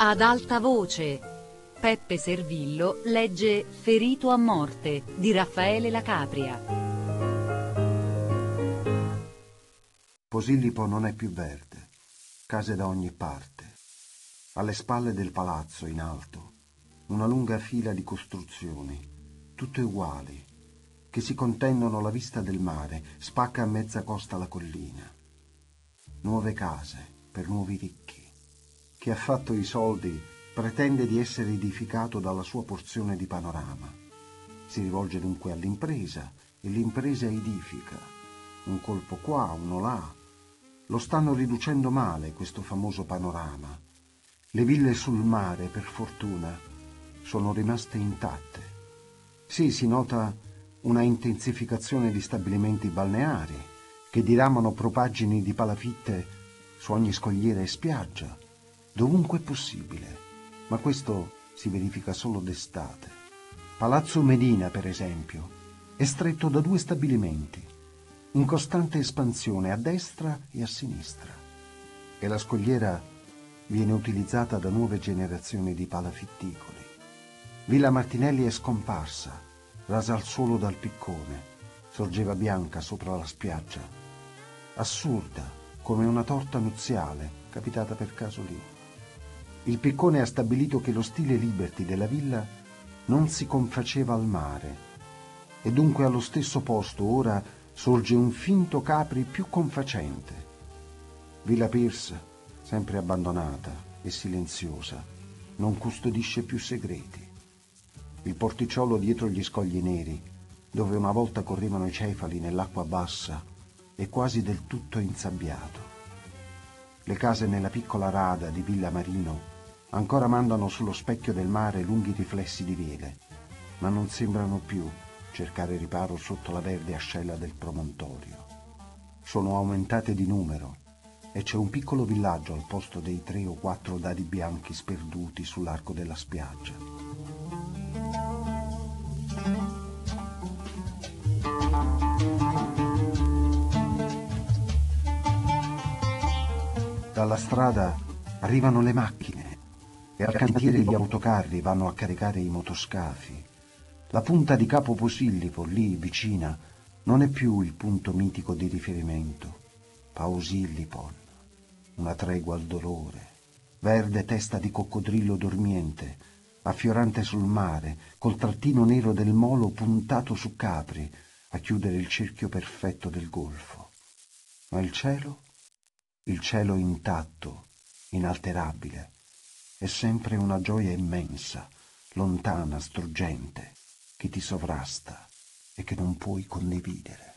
Ad alta voce, Peppe Servillo legge Ferito a morte di Raffaele La Capria. Posillipo non è più verde, case da ogni parte. Alle spalle del palazzo, in alto, una lunga fila di costruzioni, tutte uguali, che si contendono la vista del mare, spacca a mezza costa la collina. Nuove case per nuovi ricchi. Chi ha fatto i soldi pretende di essere edificato dalla sua porzione di panorama. Si rivolge dunque all'impresa e l'impresa edifica. Un colpo qua, uno là. Lo stanno riducendo male questo famoso panorama. Le ville sul mare, per fortuna, sono rimaste intatte. Sì, si nota una intensificazione di stabilimenti balneari che diramano propaggini di palafitte su ogni scogliera e spiaggia, dovunque è possibile, ma questo si verifica solo d'estate. Palazzo Medina, per esempio, è stretto da 2 stabilimenti, in costante espansione a destra e a sinistra, e la scogliera viene utilizzata da nuove generazioni di palafitticoli. Villa Martinelli è scomparsa, rasa al suolo dal piccone, sorgeva bianca sopra la spiaggia, assurda come una torta nuziale capitata per caso lì. Il piccone ha stabilito che lo stile Liberty della villa non si confaceva al mare e dunque allo stesso posto ora sorge un finto Capri più confacente. Villa Pierce, sempre abbandonata e silenziosa, non custodisce più segreti. Il porticciolo dietro gli scogli neri, dove una volta correvano i cefali nell'acqua bassa, è quasi del tutto insabbiato. Le case nella piccola rada di Villa Marino ancora mandano sullo specchio del mare lunghi riflessi di vele, ma non sembrano più cercare riparo sotto la verde ascella del promontorio. Sono aumentate di numero e c'è un piccolo villaggio al posto dei 3 o 4 dadi bianchi sperduti sull'arco della spiaggia. Dalla strada arrivano le macchine e al cantiere gli autocarri vanno a caricare i motoscafi. La punta di Capo Posillipo, lì vicina, non è più il punto mitico di riferimento. Pausillipon, una tregua al dolore, verde testa di coccodrillo dormiente, affiorante sul mare, col trattino nero del molo puntato su Capri, a chiudere il cerchio perfetto del golfo. Ma il cielo intatto, inalterabile, è sempre una gioia immensa, lontana, struggente, che ti sovrasta e che non puoi condividere.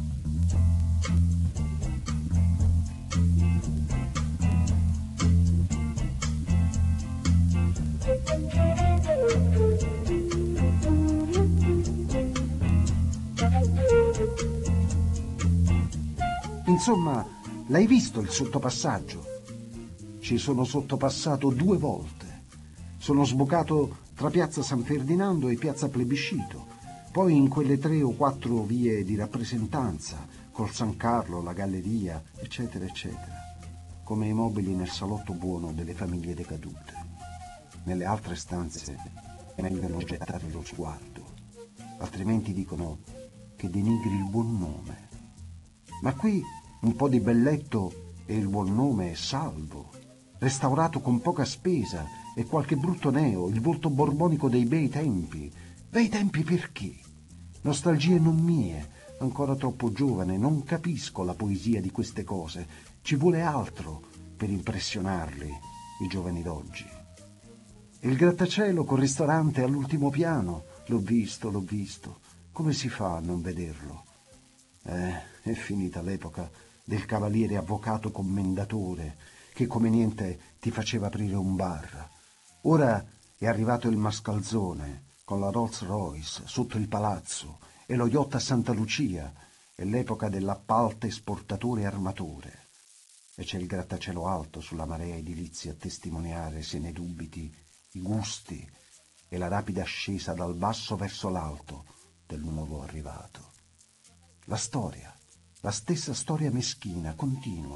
Insomma, l'hai visto il sottopassaggio? Ci sono sottopassato 2 volte. Sono sbucato tra piazza San Ferdinando e piazza Plebiscito, poi in quelle 3 o 4 vie di rappresentanza, col San Carlo, la Galleria, eccetera, eccetera, come i mobili nel salotto buono delle famiglie decadute. Nelle altre stanze è meglio non gettare lo sguardo, altrimenti dicono che denigri il buon nome. Ma qui un po' di belletto e il buon nome è salvo, restaurato con poca spesa e qualche brutto neo, il volto borbonico dei bei tempi. Bei tempi perché? Nostalgie non mie, ancora troppo giovane, non capisco la poesia di queste cose. Ci vuole altro per impressionarli, i giovani d'oggi. Il grattacielo col ristorante all'ultimo piano, l'ho visto. Come si fa a non vederlo? È finita l'epoca del cavaliere avvocato commendatore che come niente ti faceva aprire un bar. Ora è arrivato il mascalzone con la Rolls Royce sotto il palazzo e lo yacht a Santa Lucia, è l'epoca dell'appalto esportatore armatore. E c'è il grattacielo alto sulla marea edilizia a testimoniare, se ne dubiti, i gusti e la rapida ascesa dal basso verso l'alto del nuovo arrivato. La storia, la stessa storia meschina, continua,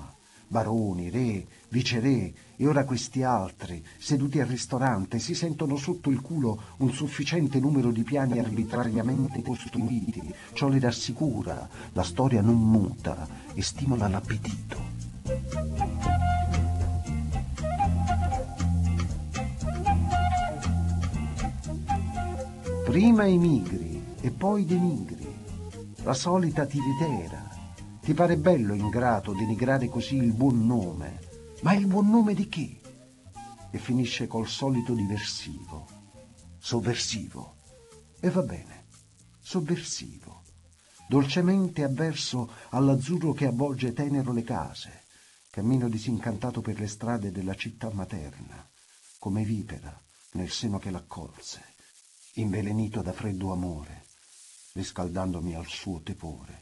baroni, re, viceré e ora questi altri, seduti al ristorante, si sentono sotto il culo un sufficiente numero di piani arbitrariamente costruiti. Ciò li rassicura, la storia non muta e stimola l'appetito. Prima emigri e poi denigri, la solita tiritera. Ti pare bello, ingrato, denigrare così il buon nome, ma il buon nome di chi? E finisce col solito diversivo, sovversivo. E va bene, sovversivo, dolcemente avverso all'azzurro che avvolge tenero le case. Cammino disincantato per le strade della città materna, come vipera nel seno che l'accolse, invelenito da freddo amore, riscaldandomi al suo tepore.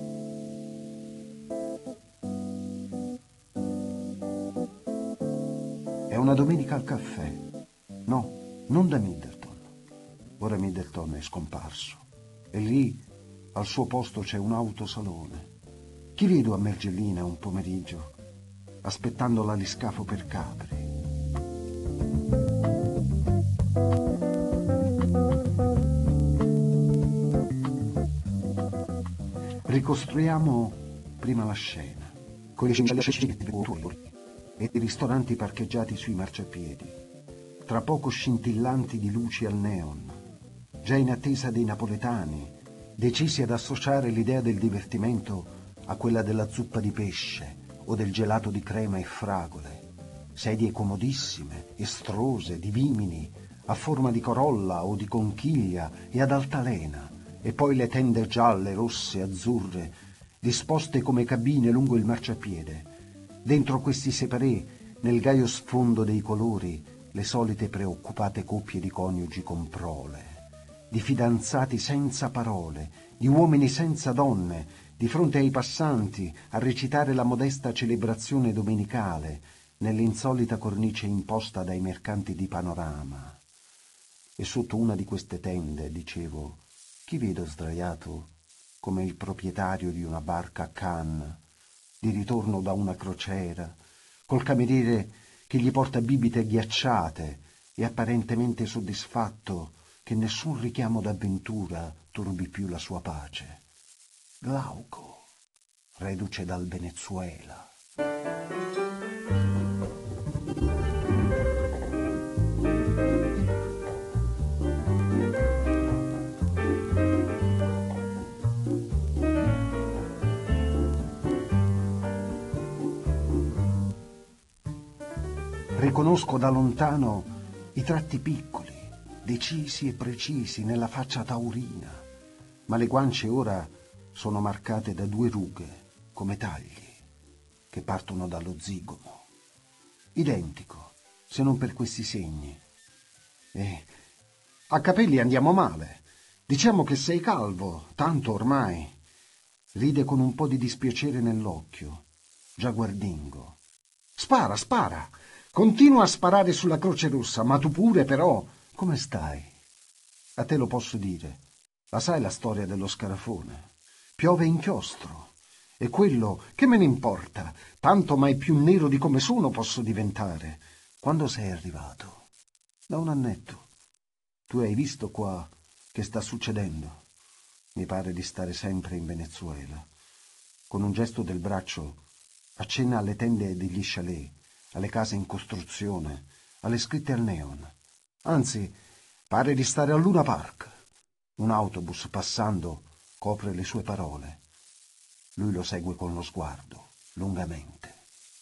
È una domenica al caffè. No, non da Middleton. Ora Middleton è scomparso. E lì, al suo posto, c'è un autosalone. Chi vedo a Mergellina un pomeriggio, aspettando l'aliscafo per capri? Ricostruiamo prima la scena, con i e i ristoranti parcheggiati sui marciapiedi, tra poco scintillanti di luci al neon, già in attesa dei napoletani, decisi ad associare l'idea del divertimento a quella della zuppa di pesce o del gelato di crema e fragole, sedie comodissime, estrose, di vimini, a forma di corolla o di conchiglia e ad altalena, e poi le tende gialle, rosse, azzurre, disposte come cabine lungo il marciapiede. Dentro questi separé, nel gaio sfondo dei colori, le solite preoccupate coppie di coniugi con prole, di fidanzati senza parole, di uomini senza donne, di fronte ai passanti a recitare la modesta celebrazione domenicale nell'insolita cornice imposta dai mercanti di panorama. E sotto una di queste tende, dicevo, chi vedo sdraiato come il proprietario di una barca a Cannes, di ritorno da una crociera, col cameriere che gli porta bibite ghiacciate e apparentemente soddisfatto che nessun richiamo d'avventura turbi più la sua pace. Glauco, reduce dal Venezuela. Riconosco da lontano i tratti piccoli, decisi e precisi nella faccia taurina, ma le guance ora sono marcate da 2 rughe, come tagli, che partono dallo zigomo. Identico, se non per questi segni. E a capelli andiamo male. Diciamo che sei calvo, tanto ormai. Ride con un po' di dispiacere nell'occhio, già guardingo. Spara, spara! Continua a sparare sulla Croce Rossa, ma tu pure però. Come stai? A te lo posso dire. La sai la storia dello scarafone? Piove inchiostro. E quello, che me ne importa? Tanto mai più nero di come sono posso diventare. Quando sei arrivato? Da un annetto. Tu hai visto qua che sta succedendo? Mi pare di stare sempre in Venezuela. Con un gesto del braccio accenna alle tende degli chalet, alle case in costruzione, alle scritte al neon. Anzi, pare di stare al Luna Park. Un autobus passando copre le sue parole. Lui lo segue con lo sguardo, lungamente.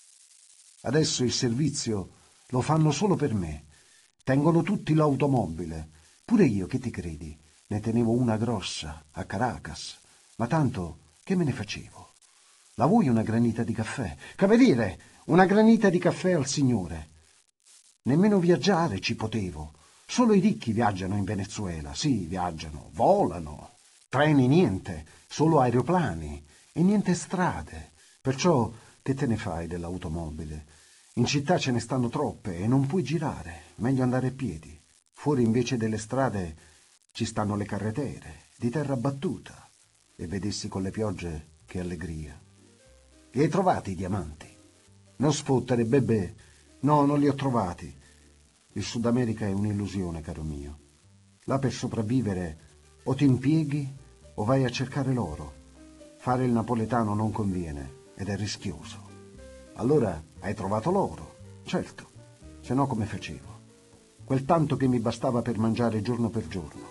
Adesso il servizio lo fanno solo per me. Tengono tutti l'automobile. Pure io, che ti credi? Ne tenevo una grossa, a Caracas. Ma tanto, che me ne facevo? La vuoi una granita di caffè? Cameriere, una granita di caffè al signore. Nemmeno viaggiare ci potevo. Solo i ricchi viaggiano in Venezuela. Sì, viaggiano, volano. Treni niente, solo aeroplani e niente strade. Perciò che te ne fai dell'automobile? In città ce ne stanno troppe e non puoi girare. Meglio andare a piedi. Fuori invece delle strade ci stanno le carretere, di terra battuta. E vedessi con le piogge che allegria. Li hai trovati i diamanti? Non sfottere, bebè. No, non li ho trovati. Il Sud America è un'illusione, caro mio. Là per sopravvivere o ti impieghi o vai a cercare l'oro. Fare il napoletano non conviene ed è rischioso. Allora hai trovato l'oro, certo, se no come facevo? Quel tanto che mi bastava per mangiare giorno per giorno.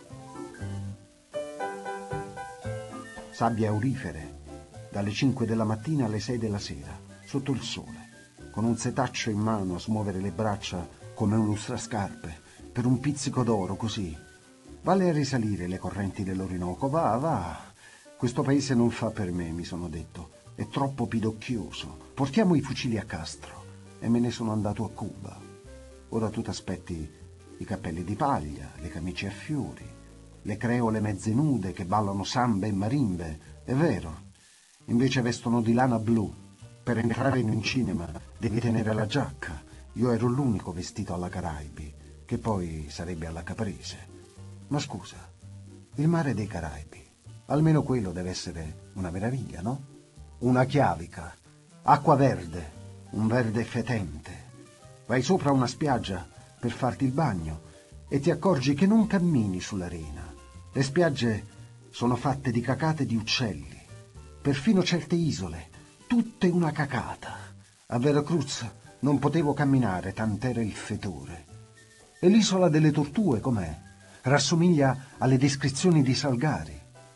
Sabbie aurifere, dalle 5 della mattina alle 6 della sera, sotto il sole, con un setaccio in mano a smuovere le braccia come un lustrascarpe, per un pizzico d'oro così. Vale a risalire le correnti dell'Orinoco, va, va. Questo paese non fa per me, mi sono detto. È troppo pidocchioso. Portiamo i fucili a Castro. E me ne sono andato a Cuba. Ora tu t'aspetti i cappelli di paglia, le camicie a fiori, le creole mezze nude che ballano sambe e marimbe. È vero. Invece vestono di lana blu. Per entrare in un cinema devi tenere la giacca. Io ero l'unico vestito alla Caraibi, che poi sarebbe alla Caprese. Ma scusa, il mare dei Caraibi, almeno quello deve essere una meraviglia, no? Una chiavica, acqua verde, un verde fetente. Vai sopra una spiaggia per farti il bagno e ti accorgi che non cammini sull'arena. Le spiagge sono fatte di cacate di uccelli, perfino certe isole, tutte una cacata. A Veracruz non potevo camminare, tant'era il fetore. E l'isola delle tortue com'è? Rassomiglia alle descrizioni di Salgari.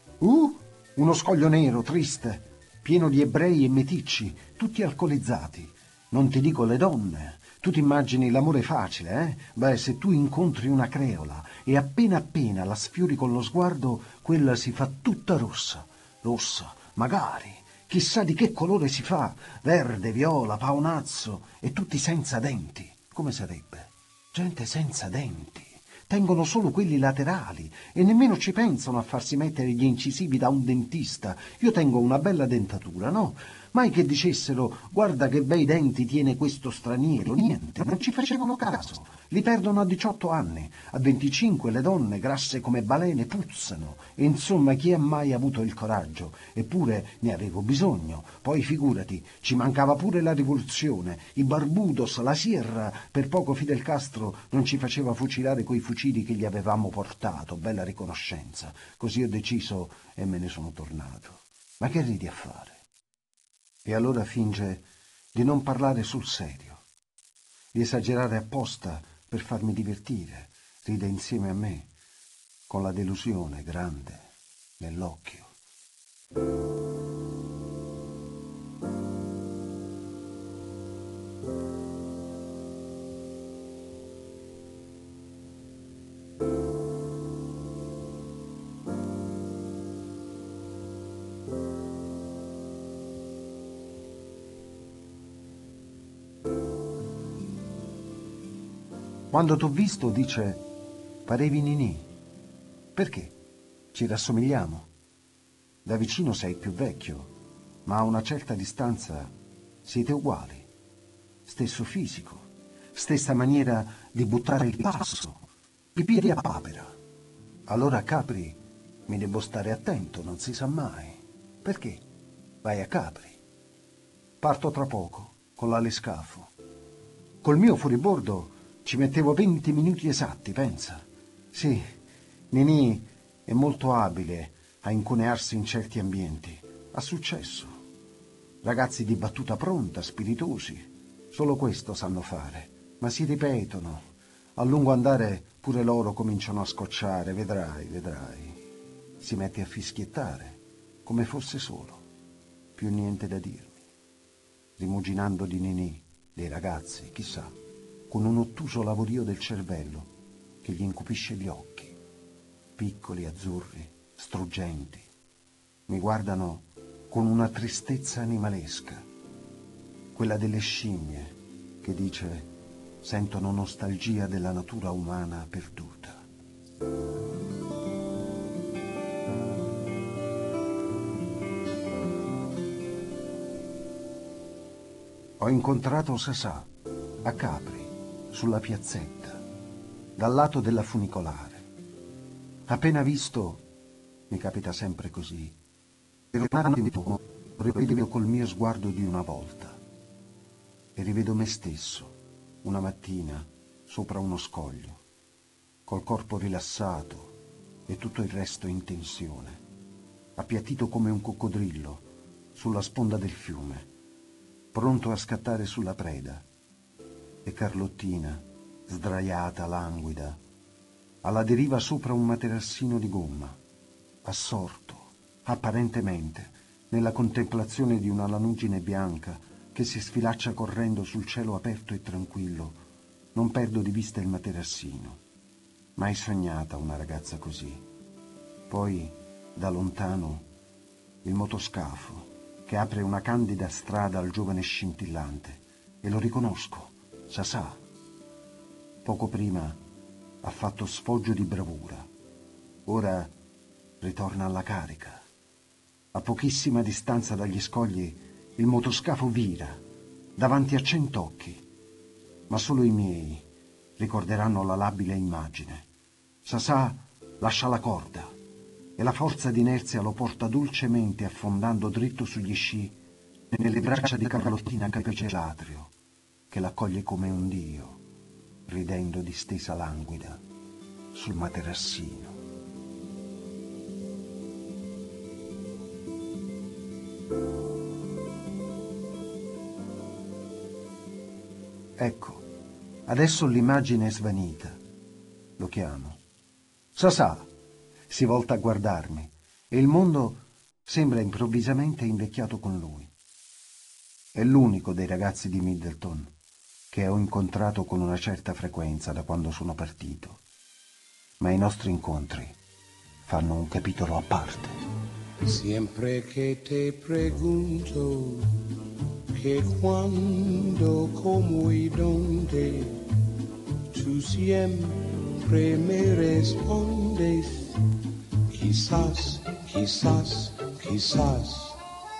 Uno scoglio nero, triste, pieno di ebrei e meticci, tutti alcolizzati. Non ti dico le donne. Tu ti immagini l'amore facile, eh? Beh, se tu incontri una creola e appena appena la sfiori con lo sguardo, quella si fa tutta rossa. Rossa, magari. Chissà di che colore si fa. Verde, viola, paonazzo e tutti senza denti. Come sarebbe? Gente senza denti. Tengono solo quelli laterali e nemmeno ci pensano a farsi mettere gli incisivi da un dentista. Io tengo una bella dentatura, no? Mai che dicessero, guarda che bei denti tiene questo straniero. Niente, non ci facevano caso. Li perdono a 18 anni. A 25 le donne, grasse come balene, puzzano. E insomma, chi ha mai avuto il coraggio? Eppure ne avevo bisogno. Poi figurati, ci mancava pure la rivoluzione, i Barbudos, la Sierra. Per poco Fidel Castro non ci faceva fucilare coi fucili che gli avevamo portato. Bella riconoscenza. Così ho deciso e me ne sono tornato. Ma che ridi a fare? E allora finge di non parlare sul serio, di esagerare apposta per farmi divertire. Ride insieme a me, con la delusione grande nell'occhio. Quando t'ho visto, dice, parevi Ninì. Perché? Ci rassomigliamo. Da vicino sei più vecchio, ma a una certa distanza siete uguali. Stesso fisico, stessa maniera di buttare il passo, i piedi a papera. Allora, Capri, mi devo stare attento, non si sa mai. Perché? Vai a Capri. Parto tra poco, con l'alescafo. Col mio fuoribordo ci mettevo 20 minuti esatti, pensa. Sì, Ninì è molto abile a incunearsi in certi ambienti. Ha successo. Ragazzi di battuta pronta, spiritosi. Solo questo sanno fare. Ma si ripetono. A lungo andare pure loro cominciano a scocciare, vedrai, vedrai. Si mette a fischiettare, come fosse solo. Più niente da dirmi. Rimuginando di Ninì, dei ragazzi, chissà, con un ottuso lavorio del cervello che gli incupisce gli occhi, piccoli, azzurri, struggenti. Mi guardano con una tristezza animalesca, quella delle scimmie che dice sentono nostalgia della natura umana perduta. Ho incontrato Sasà a Capri, sulla piazzetta, dal lato della funicolare. Appena visto, mi capita sempre così, per un attimo rivedo col mio sguardo di una volta. e rivedo me stesso, una mattina, sopra uno scoglio, col corpo rilassato e tutto il resto in tensione, appiattito come un coccodrillo sulla sponda del fiume, pronto a scattare sulla preda, e Carlottina, sdraiata, languida, alla deriva sopra un materassino di gomma, assorto, apparentemente, nella contemplazione di una lanugine bianca che si sfilaccia correndo sul cielo aperto e tranquillo. Non perdo di vista il materassino. Mai sognata una ragazza così. Poi, da lontano, il motoscafo che apre una candida strada al giovane scintillante, e lo riconosco, Sasà. Poco prima ha fatto sfoggio di bravura. Ora ritorna alla carica. A pochissima distanza dagli scogli il motoscafo vira, davanti a 100 occhi. Ma solo i miei ricorderanno la labile immagine. Sasà lascia la corda e la forza d'inerzia lo porta dolcemente affondando dritto sugli sci nelle braccia di Carlottina Capecelatrio, che l'accoglie come un dio, ridendo distesa languida sul materassino. Ecco, adesso l'immagine è svanita. Lo chiamo. Sasà! Si volta a guardarmi e il mondo sembra improvvisamente invecchiato con lui. È l'unico dei ragazzi di Middleton che ho incontrato con una certa frequenza da quando sono partito. Ma i nostri incontri fanno un capitolo a parte. Siempre que te pregunto que cuando, cómo y dónde, tú siempre me respondes, quizás, quizás, quizás.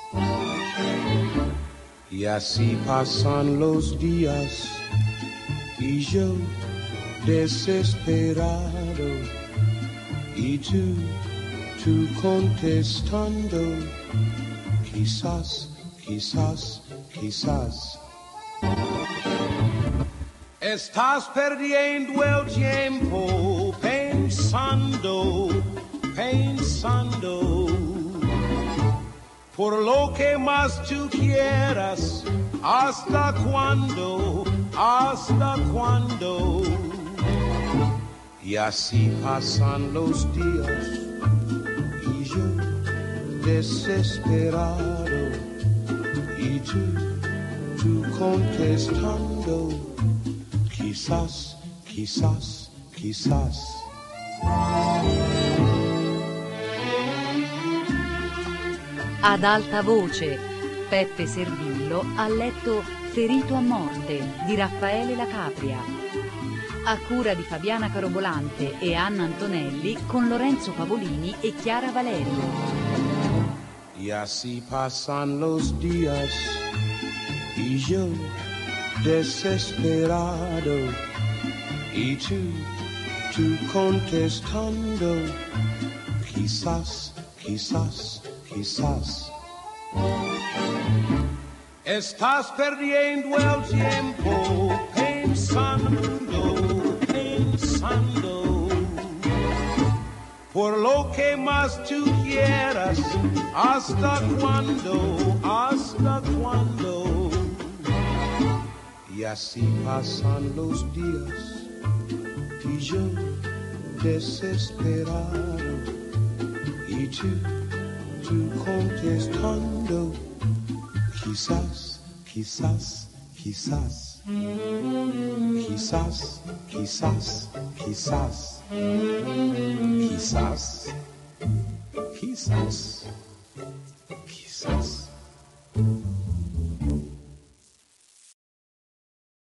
Y así pasan los días y yo desesperado y tú contestando, quizás, quizás, quizás. Estás perdiendo el tiempo pensando, pensando, por lo que más tú quieras, hasta cuándo, hasta cuándo. Y así pasan los días y yo desesperado y tú contestando, quizás, quizás, quizás. Ad alta voce, Peppe Servillo ha letto Ferito a morte di Raffaele La Capria, a cura di Fabiana Carobolante e Anna Antonelli, con Lorenzo Pavolini e Chiara Valerio. Y así pasan los días y yo desesperado y tú contestando, quizás, quizás, quizás. Estás perdiendo el tiempo pensando, pensando, por lo que más tú quieras, hasta cuándo, hasta cuándo. Y así pasan los días y yo desesperado y tú contestando, quizás, quizás, quizás, quizás, quizás, quizás, quizás, quizás.